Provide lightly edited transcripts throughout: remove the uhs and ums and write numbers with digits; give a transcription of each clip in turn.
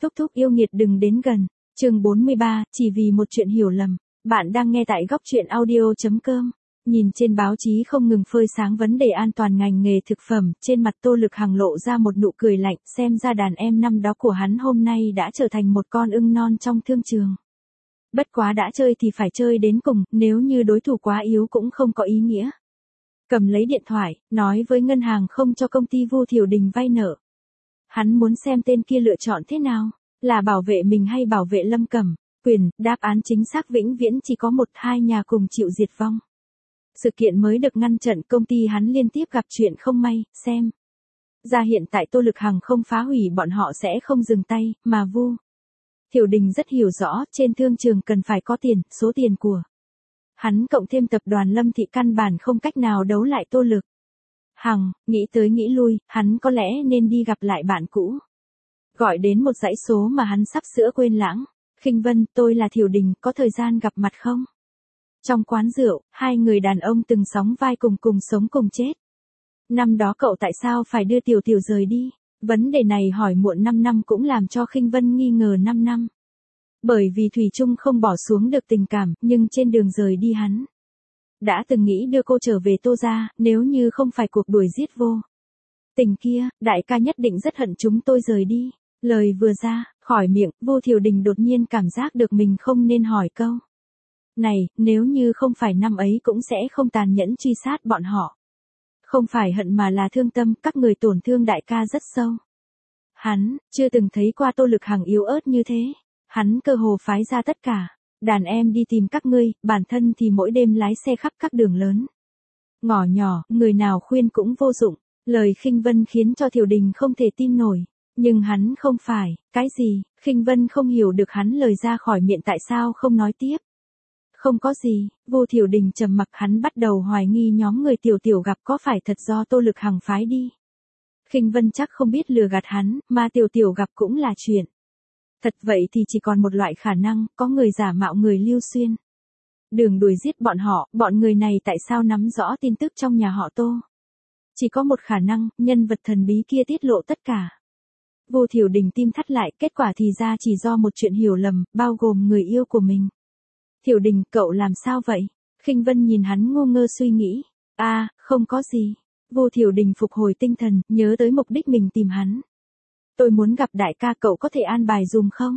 Thúc thúc yêu nghiệt đừng đến gần. Chương 43, chỉ vì một chuyện hiểu lầm. Bạn đang nghe tại góc truyện audio.com. Nhìn trên báo chí không ngừng phơi sáng vấn đề an toàn ngành nghề thực phẩm, trên mặt Tô Lực Hằng lộ ra một nụ cười lạnh, xem ra đàn em năm đó của hắn hôm nay đã trở thành một con ưng non trong thương trường. Bất quá đã chơi thì phải chơi đến cùng, nếu như đối thủ quá yếu cũng không có ý nghĩa. Cầm lấy điện thoại, nói với ngân hàng không cho công ty Vu Thiểu Đình vay nợ. Hắn muốn xem tên kia lựa chọn thế nào, là bảo vệ mình hay bảo vệ Lâm Cẩm. Quyền, đáp án chính xác vĩnh viễn chỉ có một, hai nhà cùng chịu diệt vong. Sự kiện mới được ngăn chặn, công ty hắn liên tiếp gặp chuyện không may, xem ra hiện tại Tô Lực Hằng không phá hủy bọn họ sẽ không dừng tay, mà Vu Thiểu Đình rất hiểu rõ, trên thương trường cần phải có tiền, số tiền của hắn cộng thêm tập đoàn Lâm Thị căn bản không cách nào đấu lại Tô Lực Hằng. Nghĩ tới nghĩ lui, hắn có lẽ nên đi gặp lại bạn cũ. Gọi đến một dãy số mà hắn sắp sửa quên lãng. Khinh Vân, tôi là Thiểu Đình, có thời gian gặp mặt không? Trong quán rượu, hai người đàn ông từng sóng vai cùng sống cùng chết. Năm đó cậu tại sao phải đưa Tiểu Tiểu rời đi? Vấn đề này hỏi muộn 5 năm cũng làm cho Khinh Vân nghi ngờ 5 năm. Bởi vì Thủy Chung không bỏ xuống được tình cảm, nhưng trên đường rời đi hắn đã từng nghĩ đưa cô trở về Tô gia, nếu như không phải cuộc đuổi giết vô tình kia, đại ca nhất định rất hận chúng tôi rời đi. Lời vừa ra khỏi miệng, Vu Thiểu Đình đột nhiên cảm giác được mình không nên hỏi câu này, nếu như không phải năm ấy cũng sẽ không tàn nhẫn truy sát bọn họ. Không phải hận mà là thương tâm, các người tổn thương đại ca rất sâu. Hắn chưa từng thấy qua Tô Lực Hằng yếu ớt như thế. Hắn cơ hồ phái ra tất cả đàn em đi tìm các ngươi, bản thân thì mỗi đêm lái xe khắp các đường lớn ngõ nhỏ, người nào khuyên cũng vô dụng. Lời Khinh Vân khiến cho Thiểu Đình không thể tin nổi, nhưng hắn không phải. Cái gì? Khinh Vân không hiểu được hắn lời ra khỏi miệng tại sao không nói tiếp. Không có gì. Vu Thiểu Đình trầm mặc, hắn bắt đầu hoài nghi nhóm người Tiểu Tiểu gặp có phải thật do Tô Lực Hằng phái đi. Khinh Vân chắc không biết lừa gạt hắn, mà Tiểu Tiểu gặp cũng là chuyện thật. Vậy thì chỉ còn một loại khả năng, có người giả mạo người Lưu Xuyên đường đuổi giết bọn họ. Bọn người này tại sao nắm rõ tin tức trong nhà họ Tô? Chỉ có một khả năng, nhân vật thần bí kia tiết lộ tất cả. Vu Thiểu Đình tim thắt lại, kết quả thì ra chỉ do một chuyện hiểu lầm, bao gồm người yêu của mình. Thiểu Đình, cậu làm sao vậy? Khinh Vân nhìn hắn ngu ngơ suy nghĩ. Không có gì. Vu Thiểu Đình phục hồi tinh thần, nhớ tới mục đích mình tìm hắn. Tôi muốn gặp đại ca, cậu có thể an bài dùm không?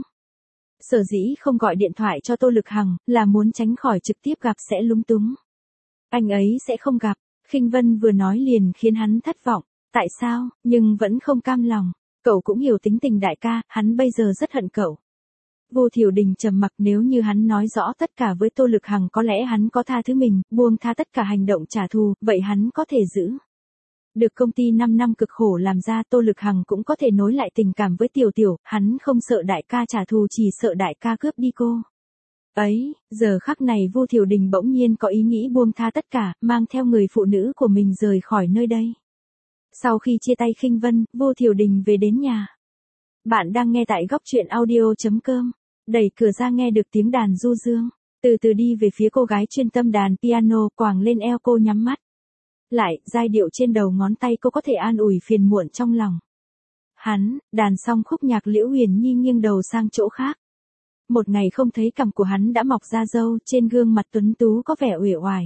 Sở dĩ không gọi điện thoại cho Tô Lực Hằng, là muốn tránh khỏi trực tiếp gặp sẽ lúng túng. Anh ấy sẽ không gặp. Khinh Vân vừa nói liền khiến hắn thất vọng. Tại sao? Nhưng vẫn không cam lòng. Cậu cũng hiểu tính tình đại ca, hắn bây giờ rất hận cậu. Vu Thiểu Đình trầm mặc, nếu như hắn nói rõ tất cả với Tô Lực Hằng có lẽ hắn có tha thứ mình, buông tha tất cả hành động trả thù, vậy hắn có thể giữ được công ty 5 năm cực khổ làm ra. Tô Lực Hằng cũng có thể nối lại tình cảm với Tiểu Tiểu, hắn không sợ đại ca trả thù, chỉ sợ đại ca cướp đi cô ấy. Giờ khắc này Vu Thiểu Đình bỗng nhiên có ý nghĩ buông tha tất cả, mang theo người phụ nữ của mình rời khỏi nơi đây. Sau khi chia tay Khinh Vân, Vu Thiểu Đình về đến nhà. Bạn đang nghe tại góc truyện audio.com. Đẩy cửa ra nghe được tiếng đàn du dương. Từ từ đi về phía cô gái chuyên tâm đàn piano, quàng lên eo cô nhắm mắt lại, giai điệu trên đầu ngón tay cô có thể an ủi phiền muộn trong lòng. Hắn đàn xong khúc nhạc, Liễu Huyền Nhi nghiêng đầu sang chỗ khác. Một ngày không thấy, cằm của hắn đã mọc ra râu, trên gương mặt tuấn tú có vẻ uể oải.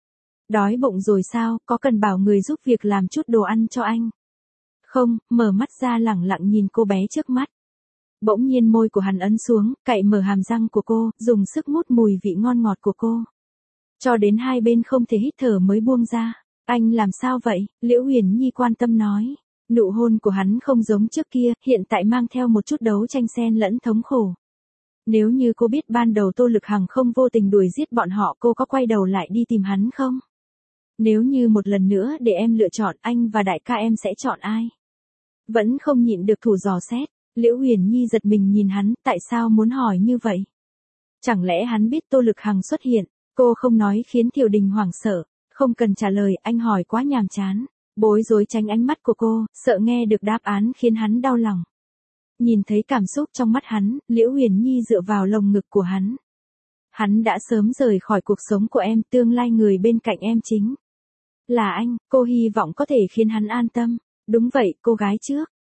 Đói bụng rồi sao, có cần bảo người giúp việc làm chút đồ ăn cho anh không? Mở mắt ra lẳng lặng nhìn cô bé trước mắt. Bỗng nhiên môi của hắn ấn xuống, cạy mở hàm răng của cô, dùng sức mút mùi vị ngon ngọt của cô. Cho đến hai bên không thể hít thở mới buông ra. Anh làm sao vậy? Liễu Huyền Nhi quan tâm nói. Nụ hôn của hắn không giống trước kia, hiện tại mang theo một chút đấu tranh xen lẫn thống khổ. Nếu như cô biết ban đầu Tô Lực Hằng không vô tình đuổi giết bọn họ, cô có quay đầu lại đi tìm hắn không? Nếu như một lần nữa để em lựa chọn, anh và đại ca em sẽ chọn ai? Vẫn không nhịn được thủ dò xét. Liễu Huyền Nhi giật mình nhìn hắn, tại sao muốn hỏi như vậy? Chẳng lẽ hắn biết Tô Lực Hằng xuất hiện? Cô không nói khiến Thiểu Đình hoảng sợ. Không cần trả lời, anh hỏi quá nhàm chán. Bối rối tránh ánh mắt của cô, sợ nghe được đáp án khiến hắn đau lòng. Nhìn thấy cảm xúc trong mắt hắn, Liễu Huyền Nhi dựa vào lồng ngực của hắn. Hắn đã sớm rời khỏi cuộc sống của em, tương lai người bên cạnh em chính là anh. Cô hy vọng có thể khiến hắn an tâm. Đúng vậy, cô gái trước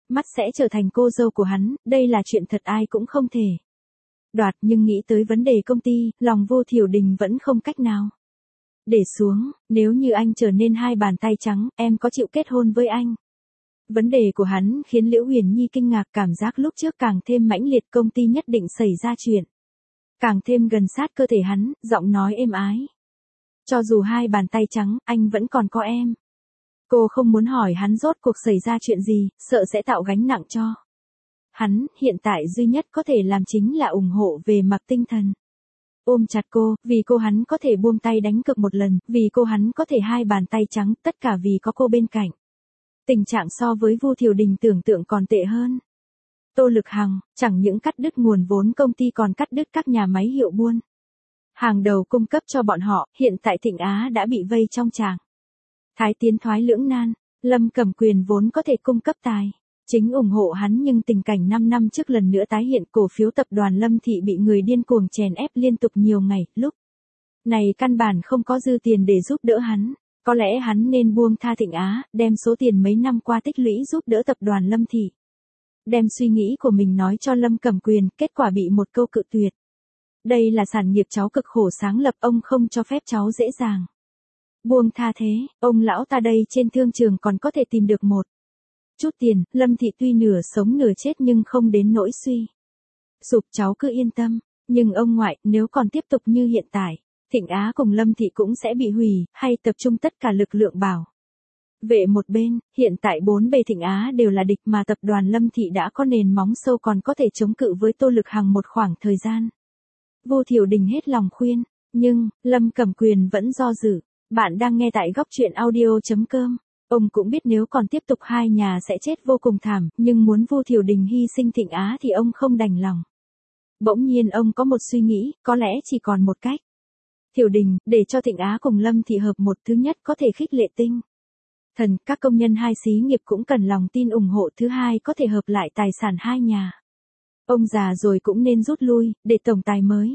mắt sẽ trở thành cô dâu của hắn, đây là chuyện thật ai cũng không thể đoạt, nhưng nghĩ tới vấn đề công ty, lòng Vô Thiểu Đình vẫn không cách nào để xuống. Nếu như anh trở nên hai bàn tay trắng, em có chịu kết hôn với anh? Vấn đề của hắn khiến Liễu Huyền Nhi kinh ngạc, cảm giác lúc trước càng thêm mãnh liệt, công ty nhất định xảy ra chuyện. Càng thêm gần sát cơ thể hắn, giọng nói êm ái. Cho dù hai bàn tay trắng, anh vẫn còn có em. Cô không muốn hỏi hắn rốt cuộc xảy ra chuyện gì, sợ sẽ tạo gánh nặng cho hắn. Hiện tại duy nhất có thể làm chính là ủng hộ về mặt tinh thần. Ôm chặt cô, vì cô hắn có thể buông tay đánh cược một lần, vì cô hắn có thể hai bàn tay trắng, tất cả vì có cô bên cạnh. Tình trạng so với Vu Thiều Đình tưởng tượng còn tệ hơn. Tô Lực Hằng, chẳng những cắt đứt nguồn vốn công ty còn cắt đứt các nhà máy hiệu buôn hàng đầu cung cấp cho bọn họ, hiện tại Thịnh Á đã bị vây trong trạng thái tiến thoái lưỡng nan. Lâm Cẩm Quyền vốn có thể cung cấp tài chính ủng hộ hắn, nhưng tình cảnh 5 năm trước lần nữa tái hiện, cổ phiếu tập đoàn Lâm Thị bị người điên cuồng chèn ép liên tục nhiều ngày, lúc này căn bản không có dư tiền để giúp đỡ hắn. Có lẽ hắn nên buông tha Thịnh Á, đem số tiền mấy năm qua tích lũy giúp đỡ tập đoàn Lâm Thị. Đem suy nghĩ của mình nói cho Lâm Cẩm Quyền, kết quả bị một câu cự tuyệt. Đây là sản nghiệp cháu cực khổ sáng lập, ông không cho phép cháu dễ dàng buông tha thế, ông lão ta đây trên thương trường còn có thể tìm được một chút tiền. Lâm Thị tuy nửa sống nửa chết nhưng không đến nỗi suy sụp, cháu cứ yên tâm. Nhưng ông ngoại, nếu còn tiếp tục như hiện tại, Thịnh Á cùng Lâm Thị cũng sẽ bị hủy, hay tập trung tất cả lực lượng bảo vệ một bên. Hiện tại bốn bề Thịnh Á đều là địch, mà tập đoàn Lâm Thị đã có nền móng sâu, còn có thể chống cự với Tô Lực Hằng một khoảng thời gian. Vô Thiểu Đình hết lòng khuyên, nhưng Lâm Cẩm Quyền vẫn do dự. Bạn đang nghe tại góc truyện audio.com. Ông cũng biết nếu còn tiếp tục hai nhà sẽ chết vô cùng thảm, nhưng muốn Vu Thiểu Đình hy sinh Thịnh Á thì ông không đành lòng. Bỗng nhiên ông có một suy nghĩ, có lẽ chỉ còn một cách. Thiểu Đình, để cho Thịnh Á cùng Lâm Thị hợp một, thứ nhất có thể khích lệ tinh thần các công nhân hai xí nghiệp, cũng cần lòng tin ủng hộ, thứ hai có thể hợp lại tài sản hai nhà. Ông già rồi cũng nên rút lui, để tổng tài mới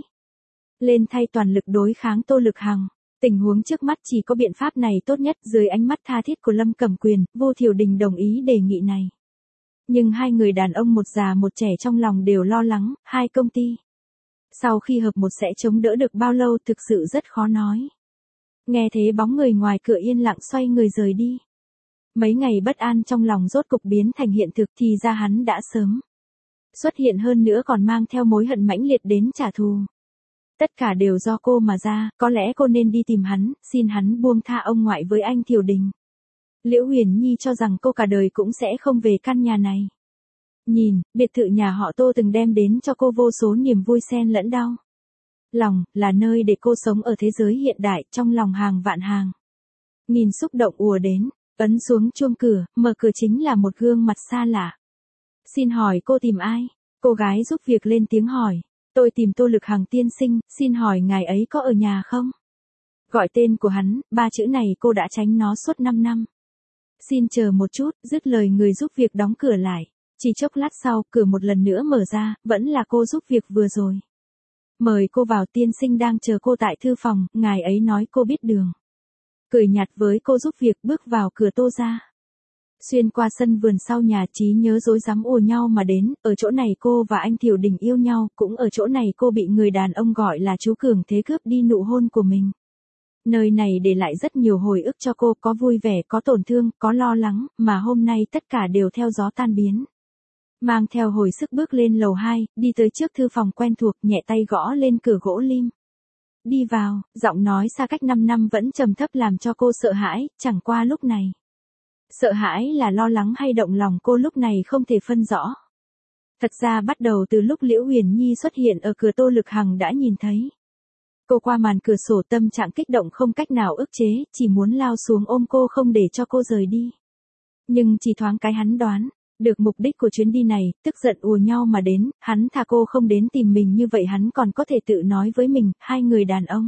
lên thay toàn lực đối kháng Tô Lực Hằng. Tình huống trước mắt chỉ có biện pháp này tốt nhất. Dưới ánh mắt tha thiết của Lâm Cẩm Quyền, Vô Thiểu Đình đồng ý đề nghị này. Nhưng hai người đàn ông một già một trẻ trong lòng đều lo lắng, hai công ty sau khi hợp một sẽ chống đỡ được bao lâu thực sự rất khó nói. Nghe thế bóng người ngoài cửa yên lặng xoay người rời đi. Mấy ngày bất an trong lòng rốt cục biến thành hiện thực, thì ra hắn đã sớm xuất hiện, hơn nữa còn mang theo mối hận mãnh liệt đến trả thù. Tất cả đều do cô mà ra, có lẽ cô nên đi tìm hắn, xin hắn buông tha ông ngoại với anh Thiểu Đình. Liễu Huyền Nhi cho rằng cô cả đời cũng sẽ không về căn nhà này. Nhìn, biệt thự nhà họ Tô từng đem đến cho cô vô số niềm vui xen lẫn đau lòng, là nơi để cô sống ở thế giới hiện đại, trong lòng hàng vạn hàng nghìn xúc động ùa đến. Ấn xuống chuông cửa, mở cửa chính là một gương mặt xa lạ. Xin hỏi cô tìm ai? Cô gái giúp việc lên tiếng hỏi. Tôi tìm Tô Lực Hằng tiên sinh, xin hỏi ngài ấy có ở nhà không? Gọi tên của hắn, ba chữ này cô đã tránh nó suốt 5 năm. Xin chờ một chút, dứt lời người giúp việc đóng cửa lại. Chỉ chốc lát sau, cửa một lần nữa mở ra, vẫn là cô giúp việc vừa rồi. Mời cô vào, tiên sinh đang chờ cô tại thư phòng, ngài ấy nói cô biết đường. Cười nhạt với cô giúp việc, bước vào cửa Tô ra. Xuyên qua sân vườn sau nhà, trí nhớ rối rắm ùa nhau mà đến. Ở chỗ này cô và anh Thiểu Đình yêu nhau, cũng ở chỗ này cô bị người đàn ông gọi là chú Cường Thế cướp đi nụ hôn của mình. Nơi này để lại rất nhiều hồi ức cho cô, có vui vẻ, có tổn thương, có lo lắng, mà hôm nay tất cả đều theo gió tan biến. Mang theo hồi sức bước lên lầu 2, đi tới trước thư phòng quen thuộc, nhẹ tay gõ lên cửa gỗ lim. Đi vào, giọng nói xa cách 5 năm vẫn trầm thấp làm cho cô sợ hãi, chẳng qua lúc này. Sợ hãi là lo lắng hay động lòng cô lúc này không thể phân rõ. Thật ra bắt đầu từ lúc Liễu Huyền Nhi xuất hiện ở cửa, Tô Lực Hằng đã nhìn thấy. Cô qua màn cửa sổ, tâm trạng kích động không cách nào ức chế, chỉ muốn lao xuống ôm cô không để cho cô rời đi. Nhưng chỉ thoáng cái hắn đoán được mục đích của chuyến đi này, tức giận ùa nhau mà đến, hắn thà cô không đến tìm mình, như vậy hắn còn có thể tự nói với mình, hai người đàn ông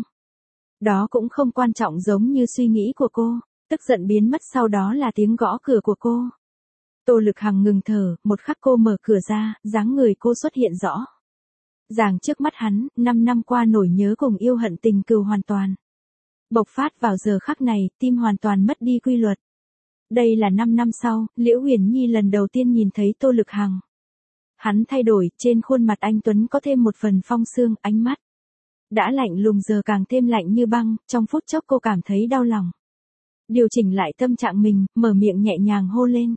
đó cũng không quan trọng giống như suy nghĩ của cô. Tức giận biến mất, sau đó là tiếng gõ cửa của cô. Tô Lực Hằng ngừng thở, một khắc cô mở cửa ra, dáng người cô xuất hiện rõ ràng trước mắt hắn. 5 năm qua nỗi nhớ cùng yêu hận tình cừu hoàn toàn bộc phát vào giờ khắc này, tim hoàn toàn mất đi quy luật. Đây là 5 năm sau, Liễu Huyền Nhi lần đầu tiên nhìn thấy Tô Lực Hằng. Hắn thay đổi, trên khuôn mặt anh tuấn có thêm một phần phong sương, ánh mắt đã lạnh lùng giờ càng thêm lạnh như băng, trong phút chốc cô cảm thấy đau lòng. Điều chỉnh lại tâm trạng mình, mở miệng nhẹ nhàng hô lên.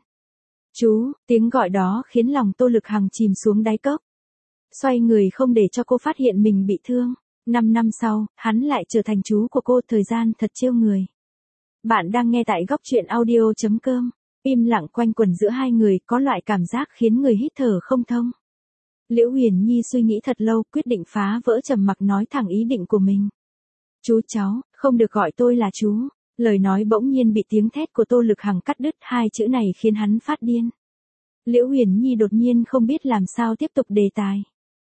Chú, tiếng gọi đó khiến lòng Tô Lực Hằng chìm xuống đáy cốc. Xoay người không để cho cô phát hiện mình bị thương. 5 năm sau, hắn lại trở thành chú của cô, thời gian thật trêu người. Bạn đang nghe tại góc truyện audio.com. Im lặng quanh quẩn giữa hai người, có loại cảm giác khiến người hít thở không thông. Liễu Huyền Nhi suy nghĩ thật lâu, quyết định phá vỡ trầm mặc nói thẳng ý định của mình. Chú cháu, không được gọi tôi là chú. Lời nói bỗng nhiên bị tiếng thét của Tô Lực Hằng cắt đứt, hai chữ này khiến hắn phát điên. Liễu Huyền Nhi đột nhiên không biết làm sao tiếp tục đề tài.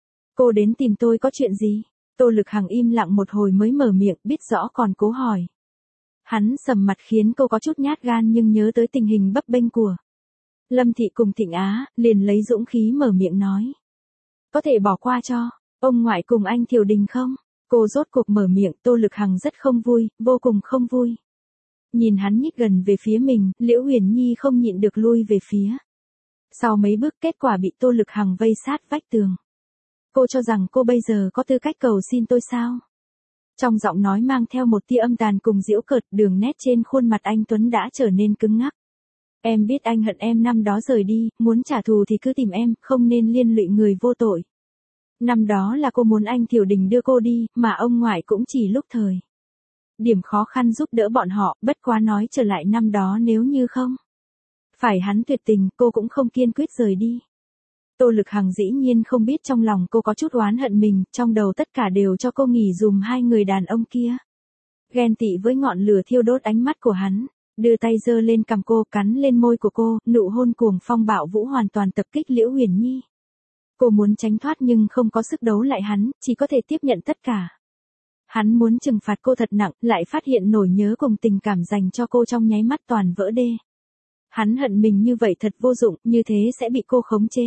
Cô đến tìm tôi có chuyện gì? Tô Lực Hằng im lặng một hồi mới mở miệng, biết rõ còn cố hỏi. Hắn sầm mặt khiến cô có chút nhát gan, nhưng nhớ tới tình hình bấp bênh của Lâm Thị cùng Thịnh Á, liền lấy dũng khí mở miệng nói. Có thể bỏ qua cho ông ngoại cùng anh Thiều Đình không? Cô rốt cuộc mở miệng. Tô Lực Hằng rất không vui, vô cùng không vui. Nhìn hắn nhích gần về phía mình, Liễu Huyền Nhi không nhịn được lui về phía sau mấy bước, kết quả bị Tô Lực Hằng vây sát vách tường. Cô cho rằng cô bây giờ có tư cách cầu xin tôi sao? Trong giọng nói mang theo một tia âm tàn cùng giễu cợt, đường nét trên khuôn mặt anh tuấn đã trở nên cứng ngắc. Em biết anh hận em năm đó rời đi, muốn trả thù thì cứ tìm em, không nên liên lụy người vô tội. Năm đó là cô muốn anh Thiều Đình đưa cô đi, mà ông ngoại cũng chỉ lúc thời điểm khó khăn giúp đỡ bọn họ, bất quá nói trở lại năm đó nếu như không phải hắn tuyệt tình, cô cũng không kiên quyết rời đi. Tô Lực Hằng dĩ nhiên không biết trong lòng cô có chút oán hận mình, trong đầu tất cả đều cho cô nghỉ dùm hai người đàn ông kia. Ghen tị với ngọn lửa thiêu đốt ánh mắt của hắn, đưa tay giơ lên cằm cô, cắn lên môi của cô, nụ hôn cuồng phong bạo vũ hoàn toàn tập kích Liễu Huyền Nhi. Cô muốn tránh thoát nhưng không có sức đấu lại hắn, chỉ có thể tiếp nhận tất cả. Hắn muốn trừng phạt cô thật nặng, lại phát hiện nỗi nhớ cùng tình cảm dành cho cô trong nháy mắt toàn vỡ đê. Hắn hận mình như vậy thật vô dụng, như thế sẽ bị cô khống chế.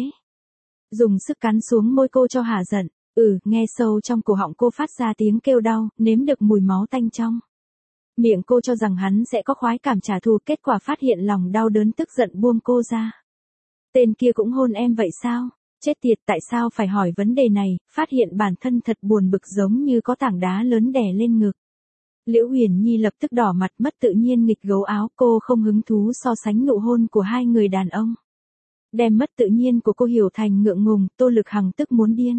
Dùng sức cắn xuống môi cô cho hả giận. Nghe sâu trong cổ họng cô phát ra tiếng kêu đau, nếm được mùi máu tanh trong miệng cô, cho rằng hắn sẽ có khoái cảm trả thù, kết quả phát hiện lòng đau đớn tức giận buông cô ra. Tên kia cũng hôn em vậy sao? Chết tiệt, tại sao phải hỏi vấn đề này, phát hiện bản thân thật buồn bực, giống như có tảng đá lớn đè lên ngực. Liễu Huyền Nhi lập tức đỏ mặt, mất tự nhiên nghịch gấu áo, cô không hứng thú so sánh nụ hôn của hai người đàn ông. Đem mất tự nhiên của cô hiểu thành ngượng ngùng. Tô Lực Hằng tức muốn điên.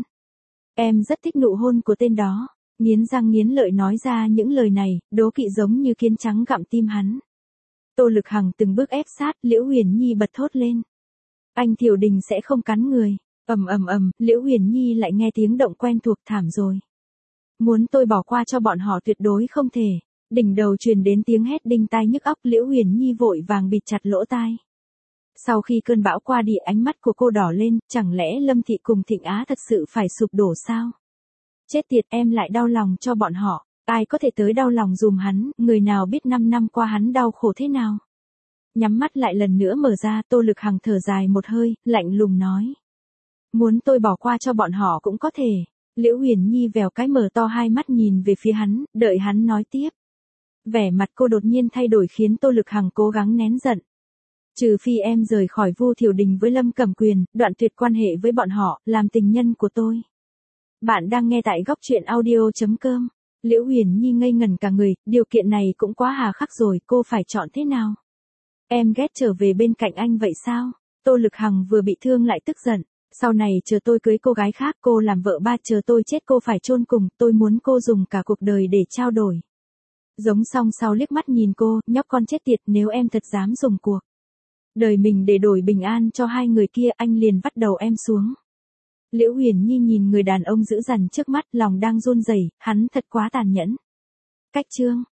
Em rất thích nụ hôn của tên đó. Nghiến răng nghiến lợi nói ra những lời này, đố kỵ giống như kiến trắng gặm tim hắn. Tô Lực Hằng từng bước ép sát, Liễu Huyền Nhi bật thốt lên. Anh Thiều Đình sẽ không cắn người. Ầm ầm ầm, Liễu Huyền Nhi lại nghe tiếng động quen thuộc, thảm rồi. Muốn tôi bỏ qua cho bọn họ tuyệt đối không thể. Đỉnh đầu truyền đến tiếng hét đinh tai nhức óc, Liễu Huyền Nhi vội vàng bịt chặt lỗ tai. Sau khi cơn bão qua đi, ánh mắt của cô đỏ lên, chẳng lẽ Lâm Thị cùng Thịnh Á thật sự phải sụp đổ sao? Chết tiệt, em lại đau lòng cho bọn họ, ai có thể tới đau lòng dùm hắn, người nào biết 5 năm qua hắn đau khổ thế nào. Nhắm mắt lại lần nữa mở ra, Tô Lực Hằng thở dài một hơi, lạnh lùng nói. Muốn tôi bỏ qua cho bọn họ cũng có thể. Liễu Huyền Nhi vèo cái mở to hai mắt nhìn về phía hắn, đợi hắn nói tiếp. Vẻ mặt cô đột nhiên thay đổi khiến Tô Lực Hằng cố gắng nén giận. Trừ phi em rời khỏi Vu Thiều Đình với Lâm Cẩm Quyền, đoạn tuyệt quan hệ với bọn họ, làm tình nhân của tôi. Bạn đang nghe tại góc truyện audio.com. Liễu Huyền Nhi ngây ngẩn cả người, điều kiện này cũng quá hà khắc rồi, cô phải chọn thế nào? Em ghét trở về bên cạnh anh vậy sao? Tô Lực Hằng vừa bị thương lại tức giận. Sau này chờ tôi cưới cô gái khác, cô làm vợ ba, chờ tôi chết cô phải chôn cùng, tôi muốn cô dùng cả cuộc đời để trao đổi. Giống song sau liếc mắt nhìn cô, nhóc con chết tiệt, nếu em thật dám dùng cuộc đời mình để đổi bình an cho hai người kia, anh liền vắt đầu em xuống. Liễu Huyền Nhi nhìn người đàn ông dữ dằn trước mắt, lòng đang run rẩy, hắn thật quá tàn nhẫn. Cách chương